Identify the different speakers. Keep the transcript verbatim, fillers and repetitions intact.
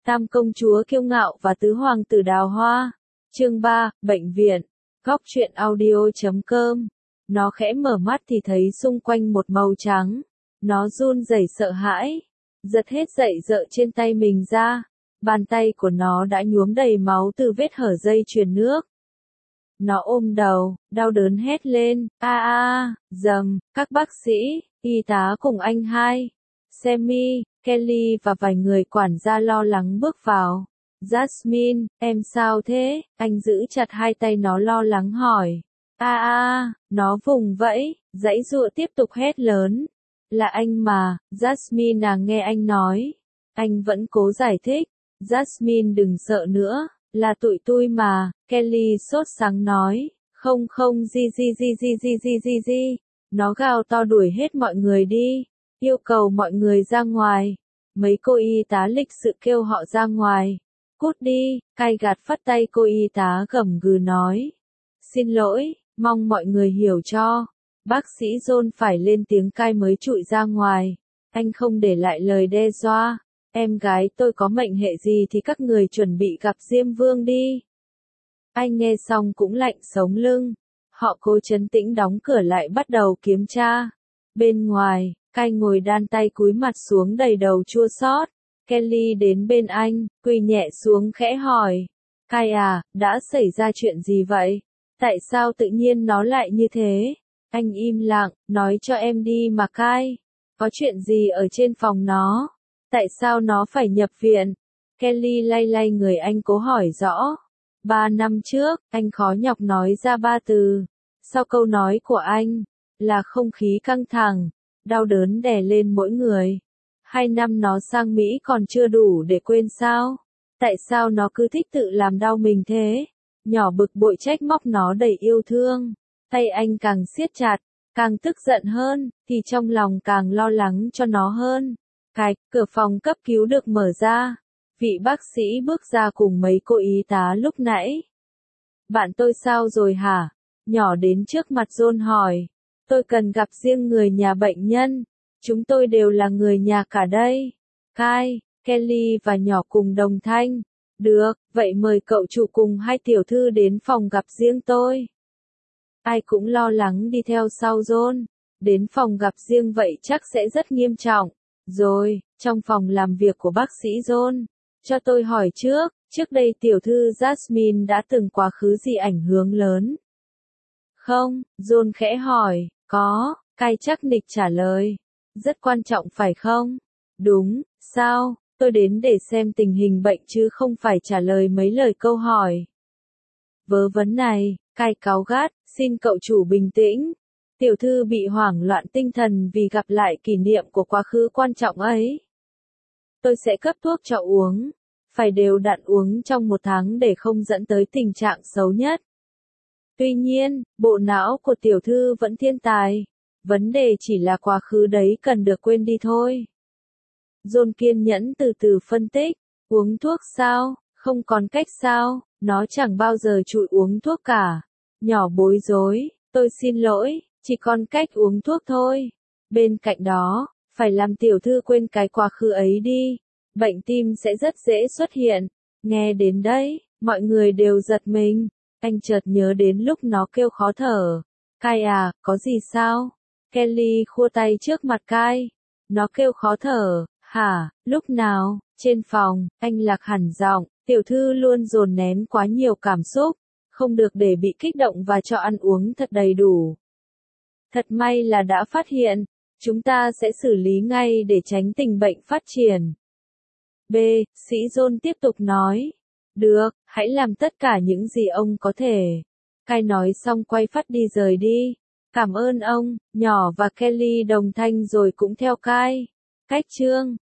Speaker 1: Tam công chúa kiêu ngạo và tứ hoàng tử đào hoa. Chương ba, bệnh viện. Góc truyện audio chấm com. Nó khẽ mở mắt thì thấy xung quanh một màu trắng. Nó run rẩy sợ hãi, giật hết dậy dợ trên tay mình ra. Bàn tay của nó đã nhuốm đầy máu từ vết hở dây chuyền nước. Nó ôm đầu, đau đớn hét lên, a a, dầm, các bác sĩ, y tá cùng anh hai, Sammy, Kelly và vài người quản gia lo lắng bước vào. Jasmine, em sao thế? Anh giữ chặt hai tay nó lo lắng hỏi. A a, nó vùng vẫy, giãy giụa tiếp tục hét lớn. Là anh mà, Jasmine nàng nghe anh nói. Anh vẫn cố giải thích. Jasmine đừng sợ nữa, là tụi tôi mà, Kelly sốt sắng nói. Không không gì gì gì gì gì gì gì gì. Nó gào to đuổi hết mọi người đi, yêu cầu mọi người ra ngoài. Mấy cô y tá lịch sự kêu họ ra ngoài. Cút đi, cay gạt phất tay cô y tá gầm gừ nói. Xin lỗi, mong mọi người hiểu cho. Bác sĩ John phải lên tiếng cai mới trụi ra ngoài. Anh không để lại lời đe dọa. Em gái tôi có mệnh hệ gì thì các người chuẩn bị gặp Diêm Vương đi. Anh nghe xong cũng lạnh sống lưng. Họ cố trấn tĩnh đóng cửa lại bắt đầu kiểm tra. Bên ngoài, cai ngồi đan tay cúi mặt xuống đầy đầu chua xót. Kelly đến bên anh, quỳ nhẹ xuống khẽ hỏi. Cai à, đã xảy ra chuyện gì vậy? Tại sao tự nhiên nó lại như thế? Anh im lặng, nói cho em đi mà Cai. Có chuyện gì ở trên phòng nó? Tại sao nó phải nhập viện? Kelly lay lay người anh cố hỏi rõ. Ba năm trước, anh khó nhọc nói ra ba từ. Sau câu nói của anh, là không khí căng thẳng, đau đớn đè lên mỗi người. Hai năm nó sang Mỹ còn chưa đủ để quên sao? Tại sao nó cứ thích tự làm đau mình thế? Nhỏ bực bội trách móc nó đầy yêu thương. Tay anh càng siết chặt, càng tức giận hơn, thì trong lòng càng lo lắng cho nó hơn. Cạch, cửa phòng cấp cứu được mở ra. Vị bác sĩ bước ra cùng mấy cô y tá lúc nãy. Bạn tôi sao rồi hả? Nhỏ đến trước mặt John hỏi. Tôi cần gặp riêng người nhà bệnh nhân. Chúng tôi đều là người nhà cả đây. Kai, Kelly và nhỏ cùng đồng thanh. Được, vậy mời cậu chủ cùng hai tiểu thư đến phòng gặp riêng tôi. Ai cũng lo lắng đi theo sau John. Đến phòng gặp riêng vậy chắc sẽ rất nghiêm trọng. Rồi, trong phòng làm việc của bác sĩ John. Cho tôi hỏi trước, trước đây tiểu thư Jasmine đã từng quá khứ gì ảnh hưởng lớn? Không, John khẽ hỏi. Có, Kai chắc nịch trả lời. Rất quan trọng phải không? Đúng, sao? Tôi đến để xem tình hình bệnh chứ không phải trả lời mấy lời câu hỏi. Vớ vẩn này, Kai cáu gắt, xin cậu chủ bình tĩnh. Tiểu thư bị hoảng loạn tinh thần vì gặp lại kỷ niệm của quá khứ quan trọng ấy. Tôi sẽ cấp thuốc cho uống. Phải đều đặn uống trong một tháng để không dẫn tới tình trạng xấu nhất. Tuy nhiên, bộ não của tiểu thư vẫn thiên tài. Vấn đề chỉ là quá khứ đấy cần được quên đi thôi. John kiên nhẫn từ từ phân tích. Uống thuốc sao? Không còn cách sao? Nó chẳng bao giờ chịu uống thuốc cả. Nhỏ bối rối. Tôi xin lỗi, chỉ còn cách uống thuốc thôi. Bên cạnh đó, phải làm tiểu thư quên cái quá khứ ấy đi. Bệnh tim sẽ rất dễ xuất hiện. Nghe đến đấy, mọi người đều giật mình. Anh chợt nhớ đến lúc nó kêu khó thở. Kai à, có gì sao? Kelly khua tay trước mặt Kai. Nó kêu khó thở. Hả, lúc nào? Trên phòng, anh lạc hẳn giọng. Tiểu thư luôn dồn nén quá nhiều cảm xúc. Không được để bị kích động và cho ăn uống thật đầy đủ. Thật may là đã phát hiện. Chúng ta sẽ xử lý ngay để tránh tình bệnh phát triển. B. Sĩ John tiếp tục nói. Được, hãy làm tất cả những gì ông có thể. Kai nói xong quay phát đi rời đi. Cảm ơn ông, nhỏ và Kelly đồng thanh rồi cũng theo Kai. Cách chương